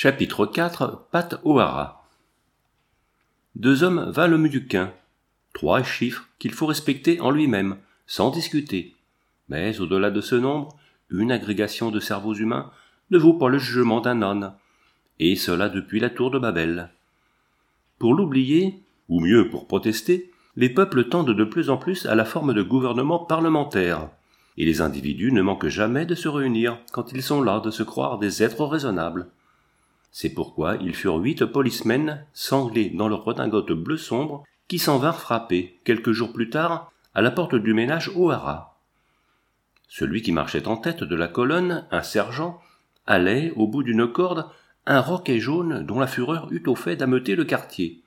Chapitre 4 Pat O'Hara. Deux hommes valent mieux qu'un. Trois chiffres qu'il faut respecter en lui-même, sans discuter. Mais au-delà de ce nombre, une agrégation de cerveaux humains ne vaut pas le jugement d'un âne. Et cela depuis la tour de Babel. Pour l'oublier, ou mieux pour protester, les peuples tendent de plus en plus à la forme de gouvernement parlementaire. Et les individus ne manquent jamais de se réunir quand ils sont là de se croire des êtres raisonnables. C'est pourquoi ils furent 8 policemen, sanglés dans leur redingote bleu sombre, qui s'en vinrent frapper, quelques jours plus tard, à la porte du ménage O'Hara. Celui qui marchait en tête de la colonne, un sergent, allait, au bout d'une corde, un roquet jaune dont la fureur eut au fait d'ameuter le quartier.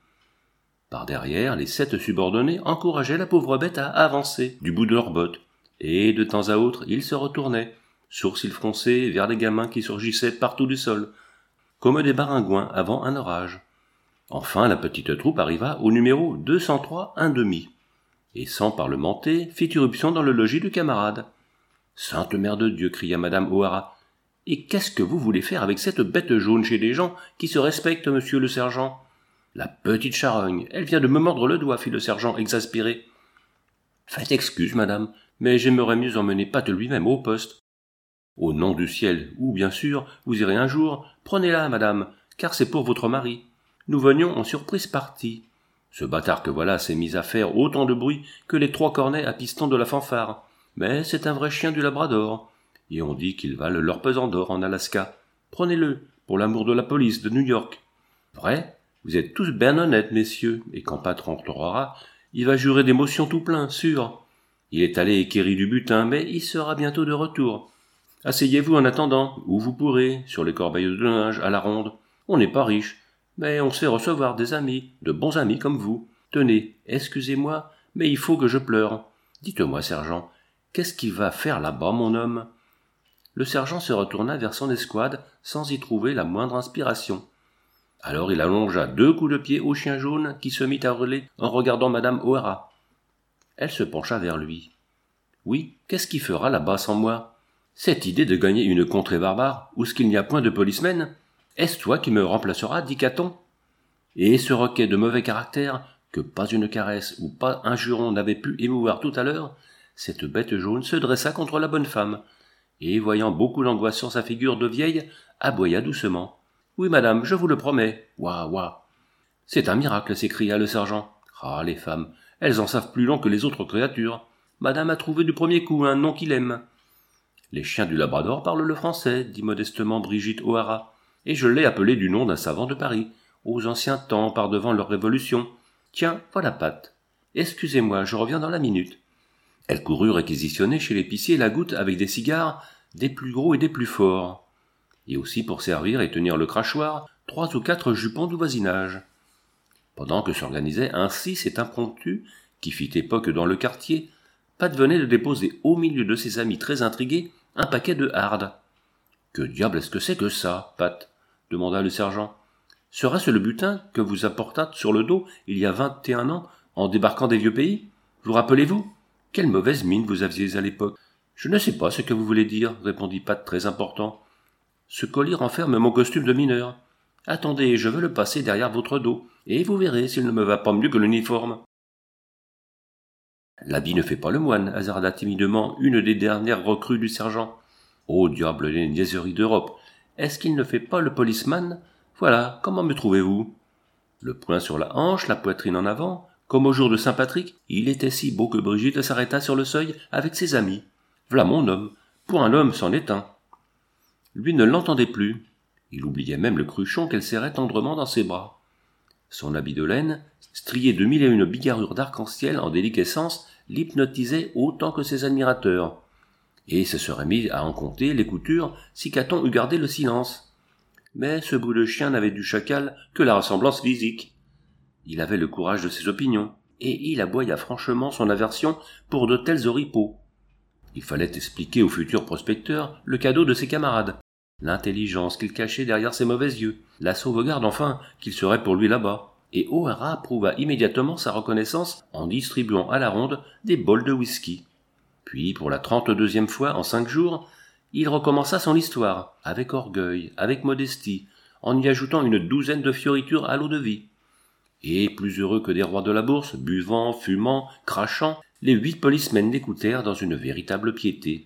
Par derrière, les 7 subordonnés encourageaient la pauvre bête à avancer du bout de leurs bottes, et de temps à autre ils se retournaient, sourcils froncés vers les gamins qui surgissaient partout du sol, comme des baringouins avant un orage. Enfin, la petite troupe arriva au numéro 203 1/2, et sans parlementer, fit irruption dans le logis du camarade. « Sainte mère de Dieu !» cria madame O'Hara. « Et qu'est-ce que vous voulez faire avec cette bête jaune chez les gens qui se respectent, monsieur le sergent ?»« La petite charogne, elle vient de me mordre le doigt, fit le sergent exaspéré. »« Faites excuse, madame, mais j'aimerais mieux emmener Pat lui-même au poste. »« Au nom du ciel, ou bien sûr, vous irez un jour, prenez-la, madame, car c'est pour votre mari. Nous venions en surprise partie. Ce bâtard que voilà s'est mis à faire autant de bruit que les 3 cornets à piston de la fanfare. Mais c'est un vrai chien du Labrador. Et on dit qu'ils valent leur pesant d'or en Alaska. Prenez-le, pour l'amour de la police de New York. Vrai, vous êtes tous ben honnêtes, messieurs, et quand Pat rentrera, il va jurer d'émotion tout plein, sûr. Il est allé équérir du butin, mais il sera bientôt de retour. Asseyez-vous en attendant, où vous pourrez, sur les corbeilles de linge, à la ronde. On n'est pas riche, mais on sait recevoir des amis, de bons amis comme vous. Tenez, excusez-moi, mais il faut que je pleure. Dites-moi, sergent, qu'est-ce qu'il va faire là-bas, mon homme ? Le sergent se retourna vers son escouade, sans y trouver la moindre inspiration. Alors il allongea 2 coups de pied au chien jaune, qui se mit à hurler en regardant madame O'Hara. Elle se pencha vers lui. « Oui, qu'est-ce qu'il fera là-bas sans moi ? Cette idée de gagner une contrée barbare, où ce qu'il n'y a point de policemen, est-ce toi qui me remplaceras, dit Caton ? Et ce roquet de mauvais caractère, que pas une caresse ou pas un juron n'avait pu émouvoir tout à l'heure, cette bête jaune se dressa contre la bonne femme, et voyant beaucoup d'angoisse sur sa figure de vieille, aboya doucement. « Oui, madame, je vous le promets. Ouah, ouah. »« C'est un miracle, » s'écria le sergent. « Ah, les femmes, elles en savent plus long que les autres créatures. Madame a trouvé du premier coup un nom qu'il aime. »« Les chiens du Labrador parlent le français, » dit modestement Brigitte O'Hara, « et je l'ai appelé du nom d'un savant de Paris, aux anciens temps, par devant leur révolution. Tiens, voilà Pat. Excusez-moi, je reviens dans la minute. » Elle courut réquisitionner chez l'épicier la goutte avec des cigares, des plus gros et des plus forts, et aussi pour servir et tenir le crachoir 3 ou 4 jupons du voisinage. Pendant que s'organisait ainsi cet impromptu, qui fit époque dans le quartier, Pat venait de déposer au milieu de ses amis très intrigués un paquet de hardes. « Que diable est-ce que c'est que ça, Pat ?» demanda le sergent. « Sera-ce le butin que vous apportâtes sur le dos il y a 21 ans en débarquant des vieux pays ? Vous rappelez-vous ? Quelle mauvaise mine vous aviez à l'époque. »« Je ne sais pas ce que vous voulez dire, » répondit Pat très important. « Ce collier renferme mon costume de mineur. Attendez, je veux le passer derrière votre dos, et vous verrez s'il ne me va pas mieux que l'uniforme. » « L'habit ne fait pas le moine, » hasarda timidement une des dernières recrues du sergent. « Oh diable, les niaiseries d'Europe. Est-ce qu'il ne fait pas le policeman ? Voilà, comment me trouvez-vous ? » Le poing sur la hanche, la poitrine en avant, comme au jour de Saint-Patrick, il était si beau que Brigitte s'arrêta sur le seuil avec ses amis. « V'là mon homme. Pour un homme, c'en est un. » Lui ne l'entendait plus. Il oubliait même le cruchon qu'elle serrait tendrement dans ses bras. Son habit de laine, strié de 1001 bigarrures d'arc-en-ciel en déliquescence, l'hypnotisait autant que ses admirateurs. Et se serait mis à en compter les coutures si Caton eût gardé le silence. Mais ce bout de chien n'avait du chacal que la ressemblance physique. Il avait le courage de ses opinions, et il aboya franchement son aversion pour de tels oripeaux. Il fallait expliquer au futur prospecteur le cadeau de ses camarades, l'intelligence qu'il cachait derrière ses mauvais yeux, la sauvegarde enfin qu'il serait pour lui là-bas. Et O'Hara prouva immédiatement sa reconnaissance en distribuant à la ronde des bols de whisky. Puis, pour la 32e fois en 5 jours, il recommença son histoire, avec orgueil, avec modestie, en y ajoutant une douzaine de fioritures à l'eau-de-vie. Et, plus heureux que des rois de la bourse, buvant, fumant, crachant, les 8 policemen l'écoutèrent dans une véritable piété.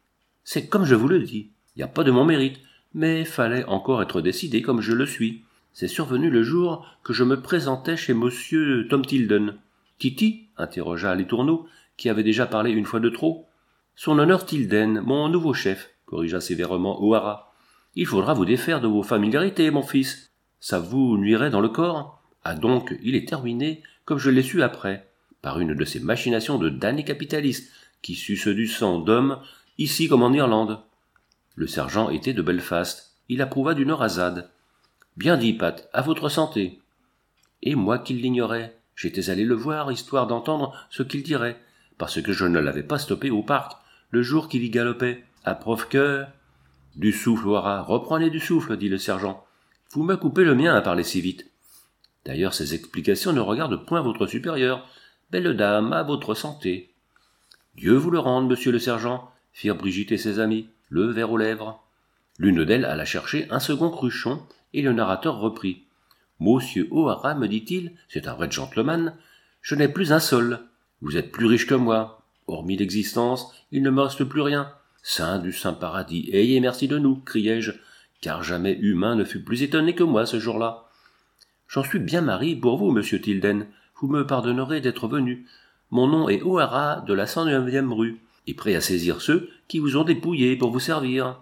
« C'est comme je vous le dis, y a pas de mon mérite, mais fallait encore être décidé comme je le suis. C'est survenu le jour que je me présentais chez monsieur Tom Tilden. »« Titi » interrogea Letourneau, qui avait déjà parlé une fois de trop. « Son honneur Tilden, mon nouveau chef, » corrigea sévèrement O'Hara. « Il faudra vous défaire de vos familiarités, mon fils. Ça vous nuirait dans le corps. Ah donc, il est terminé, comme je l'ai su après, par une de ces machinations de damnés capitalistes qui sucent du sang d'homme, ici comme en Irlande. » Le sergent était de Belfast. Il approuva d'une rasade. « Bien dit, Pat, à votre santé. » Et moi qui l'ignorais, j'étais allé le voir, histoire d'entendre ce qu'il dirait, parce que je ne l'avais pas stoppé au parc, le jour qu'il y galopait, à preuve que... « Du souffle, O'Hara, reprenez du souffle, dit le sergent. Vous me coupez le mien à parler si vite. D'ailleurs, ces explications ne regardent point votre supérieur. Belle dame, à votre santé. »« Dieu vous le rende, monsieur le sergent, » firent Brigitte et ses amis, le verre aux lèvres. L'une d'elles alla chercher un second cruchon, et le narrateur reprit. « Monsieur O'Hara, me dit-il, c'est un vrai gentleman, je n'ai plus un sol. Vous êtes plus riche que moi. Hormis l'existence, il ne me reste plus rien. Saint du saint paradis, ayez merci de nous, criai-je, car jamais humain ne fut plus étonné que moi ce jour-là. J'en suis bien marié pour vous, monsieur Tilden, vous me pardonnerez d'être venu. Mon nom est O'Hara de la 109e rue, et prêt à saisir ceux qui vous ont dépouillé pour vous servir.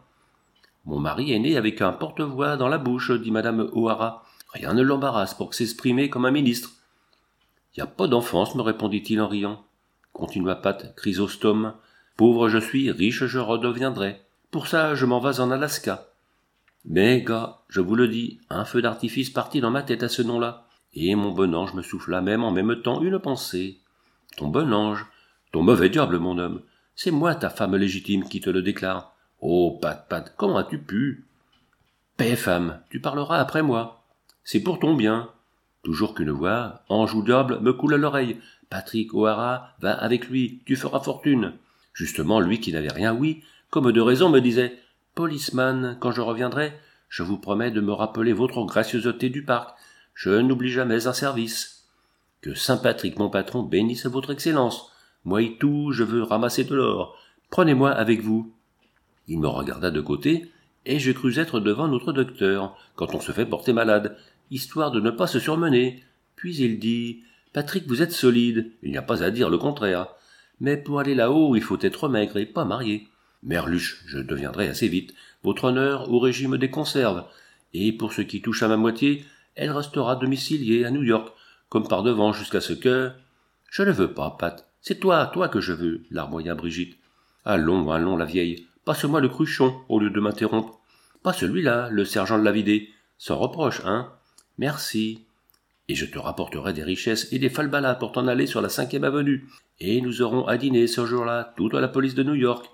Mon mari est né avec un porte-voix dans la bouche, dit madame O'Hara. Rien ne l'embarrasse pour s'exprimer comme un ministre. Y a pas d'enfance, me répondit-il en riant. Continua Pat Chrysostome. Pauvre je suis, riche je redeviendrai. Pour ça, je m'en vas en Alaska. Mais, gars, je vous le dis, un feu d'artifice partit dans ma tête à ce nom-là, et mon bon ange me souffla même en même temps une pensée. Ton bon ange, ton mauvais diable, mon homme, c'est moi ta femme légitime qui te le déclare. Oh, Pat, comment as-tu pu? Paix, femme, tu parleras après moi. C'est pour ton bien. Toujours qu'une voix, ange ou diable, me coule à l'oreille. Patrick O'Hara, va avec lui, tu feras fortune. Justement, lui qui n'avait rien ouï, comme de raison, me disait « Policeman, quand je reviendrai, je vous promets de me rappeler votre gracieuseté du parc. Je n'oublie jamais un service. Que Saint Patrick, mon patron, bénisse votre excellence. Moi et tout, je veux ramasser de l'or. Prenez-moi avec vous. » Il me regarda de côté, et je crus être devant notre docteur, quand on se fait porter malade, histoire de ne pas se surmener. Puis il dit « Patrick, vous êtes solide, il n'y a pas à dire le contraire. Mais pour aller là-haut, il faut être maigre et pas marié. Merluche, je deviendrai assez vite. Votre honneur au régime des conserves. Et pour ce qui touche à ma moitié, elle restera domiciliée à New York, comme par devant jusqu'à ce que... Je ne veux pas, Pat. C'est toi que je veux, larmoya Brigitte. Allons, la vieille. Passe-moi le cruchon, au lieu de m'interrompre. Pas celui-là, le sergent l'a vidé. Sans reproche, hein? Merci. Et je te rapporterai des richesses et des falbalas pour t'en aller sur la 5e avenue. Et nous aurons à dîner ce jour-là toute la police de New York.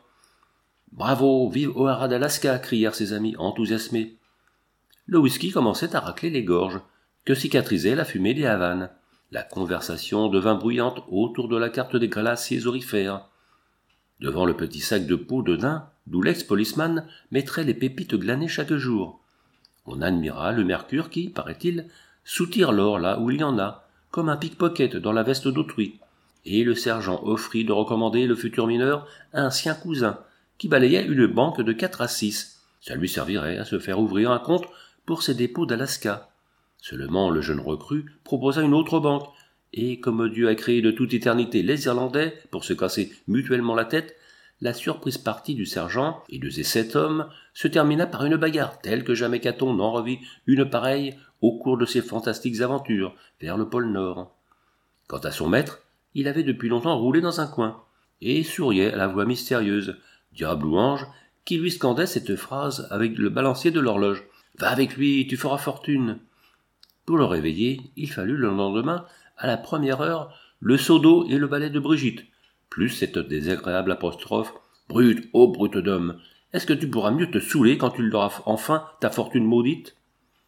Bravo, vive O'Hara d'Alaska, crièrent ses amis enthousiasmés. Le whisky commençait à racler les gorges, que cicatrisait la fumée des Havanes. La conversation devint bruyante autour de la carte des glaciers aurifères. Devant le petit sac de peau de daim, d'où l'ex-policeman mettrait les pépites glanées chaque jour. On admira le mercure qui, paraît-il, soutire l'or là où il y en a, comme un pickpocket dans la veste d'autrui. Et le sergent offrit de recommander le futur mineur à un sien cousin, qui balayait une banque de 4 à 6. Ça lui servirait à se faire ouvrir un compte pour ses dépôts d'Alaska. Seulement le jeune recrue proposa une autre banque, et comme Dieu a créé de toute éternité les Irlandais pour se casser mutuellement la tête, la surprise partie du sergent et de ses 7 hommes se termina par une bagarre telle que jamais Caton n'en revit une pareille au cours de ses fantastiques aventures vers le pôle Nord. Quant à son maître, il avait depuis longtemps roulé dans un coin, et souriait à la voix mystérieuse, diable ou ange, qui lui scandait cette phrase avec le balancier de l'horloge. « Va avec lui, tu feras fortune !» Pour le réveiller, il fallut le lendemain, à la première heure, le seau d'eau et le balai de Brigitte, plus cette désagréable apostrophe « Brute, ô brute d'homme, est-ce que tu pourras mieux te saouler quand tu auras enfin ta fortune maudite ?»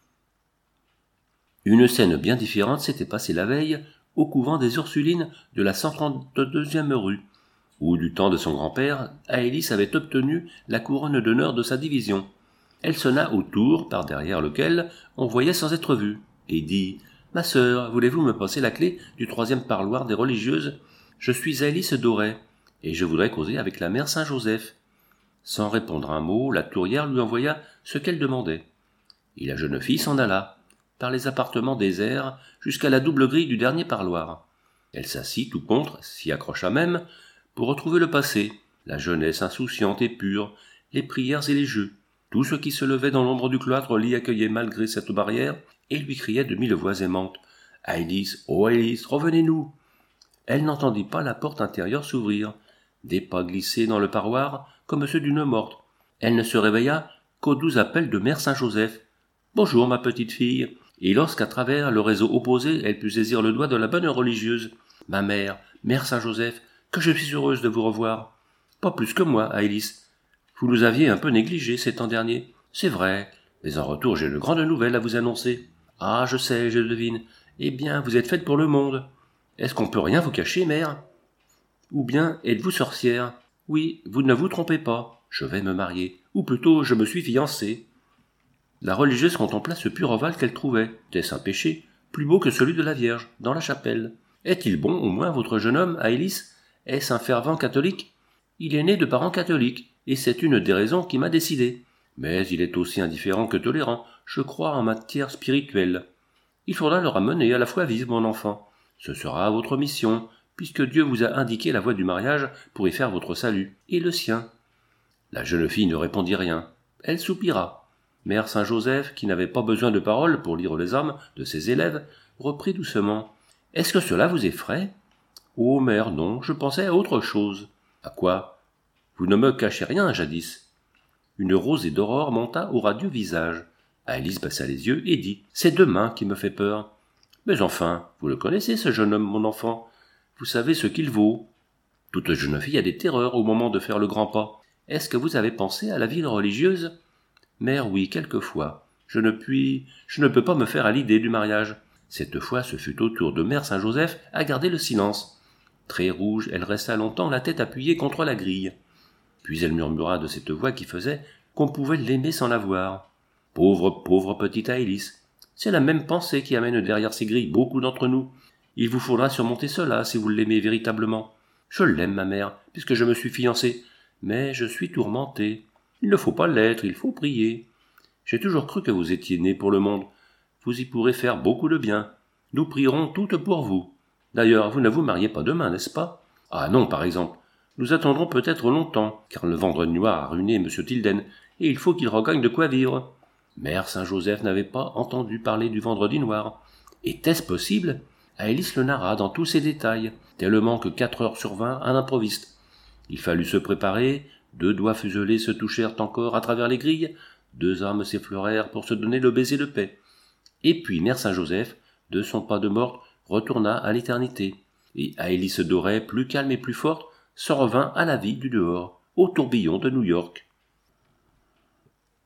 Une scène bien différente s'était passée la veille au couvent des Ursulines de la 132e rue, où, du temps de son grand-père, Aélis avait obtenu la couronne d'honneur de sa division. Elle sonna au tour par derrière lequel on voyait sans être vu, et dit « Ma sœur, voulez-vous me passer la clé du 3e parloir des religieuses ? Je suis Alice Doré, et je voudrais causer avec la mère Saint-Joseph. » Sans répondre un mot, la tourière lui envoya ce qu'elle demandait. Et la jeune fille s'en alla, par les appartements déserts, jusqu'à la double grille du dernier parloir. Elle s'assit tout contre, s'y accrocha même, pour retrouver le passé, la jeunesse insouciante et pure, les prières et les jeux. Tout ce qui se levait dans l'ombre du cloître l'y accueillait malgré cette barrière, et lui criait de 1000 voix aimantes. « Alice, oh Alice, revenez-nous !» Elle n'entendit pas la porte intérieure s'ouvrir, des pas glisser dans le parloir comme ceux d'une morte. Elle ne se réveilla qu'au doux appel de mère Saint-Joseph. « Bonjour, ma petite fille !» Et lorsqu'à travers le réseau opposé, elle put saisir le doigt de la bonne religieuse. « Ma mère, mère Saint-Joseph, que je suis heureuse de vous revoir !»« Pas plus que moi, Alice. Vous nous aviez un peu négligés ces temps derniers. C'est vrai, mais en retour j'ai une grande nouvelle à vous annoncer. Ah, je sais, je devine. Eh bien, vous êtes faite pour le monde. Est-ce qu'on peut rien vous cacher, mère ? Ou bien êtes-vous sorcière ? Oui, vous ne vous trompez pas. Je vais me marier. Ou plutôt, je me suis fiancée. » La religieuse contempla ce pur ovale qu'elle trouvait, était-ce un péché, plus beau que celui de la Vierge, dans la chapelle. « Est-il bon, au moins, votre jeune homme, Alice ? Est-ce un fervent catholique ? Il est né de parents catholiques, et c'est une des raisons qui m'a décidé. Mais il est aussi indifférent que tolérant, je crois, en matière spirituelle. Il faudra le ramener à la foi vive, mon enfant. Ce sera votre mission, puisque Dieu vous a indiqué la voie du mariage pour y faire votre salut, et le sien. » La jeune fille ne répondit rien. Elle soupira. Mère Saint-Joseph, qui n'avait pas besoin de paroles pour lire les âmes de ses élèves, reprit doucement. « Est-ce que cela vous effraie ? » ?»« Oh, mère, non, je pensais à autre chose. »« À quoi ? Vous ne me cachez rien, jadis. » Une rosée d'aurore monta au radieux visage. Alice baissa les yeux et dit « C'est demain qui me fait peur. »« Mais enfin, vous le connaissez, ce jeune homme, mon enfant. Vous savez ce qu'il vaut. Toute jeune fille a des terreurs au moment de faire le grand pas. Est-ce que vous avez pensé à la vie religieuse ? » ?»« Mère, oui, quelquefois. Je ne peux pas me faire à l'idée du mariage. » Cette fois, ce fut au tour de mère Saint-Joseph à garder le silence. Très rouge, elle resta longtemps la tête appuyée contre la grille. Puis elle murmura de cette voix qui faisait qu'on pouvait l'aimer sans la voir. « Pauvre petite Alice. C'est la même pensée qui amène derrière ces grilles beaucoup d'entre nous. Il vous faudra surmonter cela si vous l'aimez véritablement. Je l'aime, ma mère, puisque je me suis fiancée. Mais je suis tourmentée. Il ne faut pas l'être, il faut prier. J'ai toujours cru que vous étiez née pour le monde. Vous y pourrez faire beaucoup de bien. Nous prierons toutes pour vous. D'ailleurs, vous ne vous mariez pas demain, n'est-ce pas ? Ah non, par exemple. Nous attendrons peut-être longtemps, car le vendredi noir a ruiné M. Tilden, et il faut qu'il regagne de quoi vivre. » Mère Saint-Joseph n'avait pas entendu parler du vendredi noir. Était-ce possible ? Alice le narra dans tous ses détails, tellement que 4 heures survinrent à l'improviste. Il fallut se préparer, 2 doigts fuselés se touchèrent encore à travers les grilles, 2 âmes s'effleurèrent pour se donner le baiser de paix. Et puis mère Saint-Joseph, de son pas de morte, retourna à l'éternité. Et Alice Doré, plus calme et plus forte, s'en revint à la vie du dehors, au tourbillon de New York.